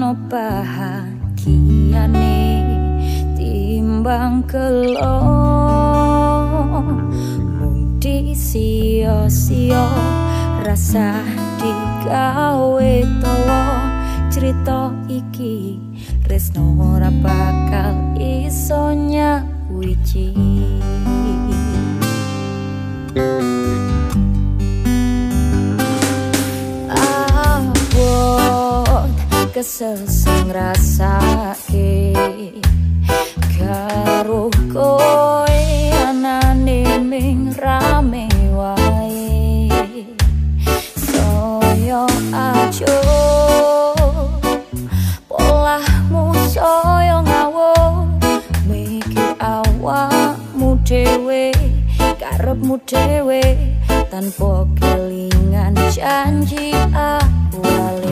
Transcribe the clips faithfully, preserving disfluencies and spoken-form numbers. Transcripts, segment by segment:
ono bahagiane timbang kelo mung disio-sio rasa digawe tawa cerita iki resno ora bakal iso nyawiji. Abot kesel sing rasake karo koe anane ming rame wae soyo ajo polahmu soyo ngawo mikir awakmu dhewe karepmu dhewe tanpa kelingan janji awale.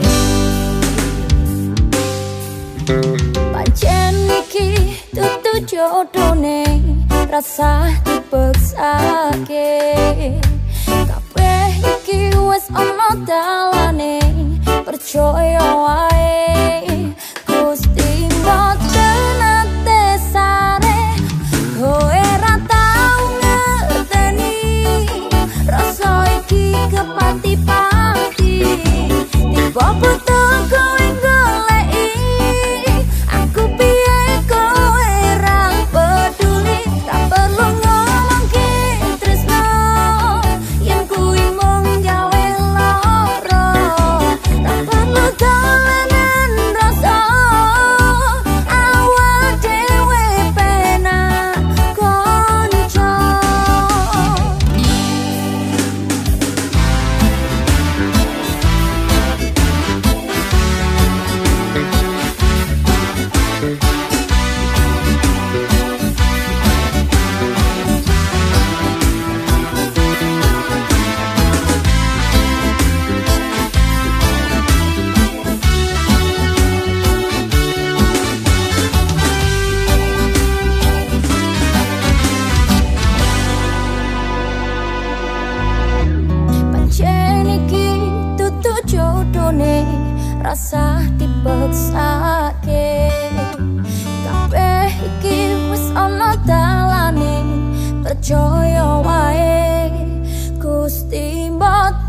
Pancen iki tutu jodone rasa dipeksake kabeh iki wis ana dalane percaya wae Gusti mboten ate sare kowe ra tau ngerteni rasa iki kepati-pati tiba butuh kowe goleki aku piye kowe ra peduli ra perlu ngomongke tresno yen kuwi mung gawe lara ra perlu dolanan rasa awak dhewe penak konco. Pancen iki tutu jodone rasa dipeksake kabeh iki wis ana dalane percaya wae Gusti mbot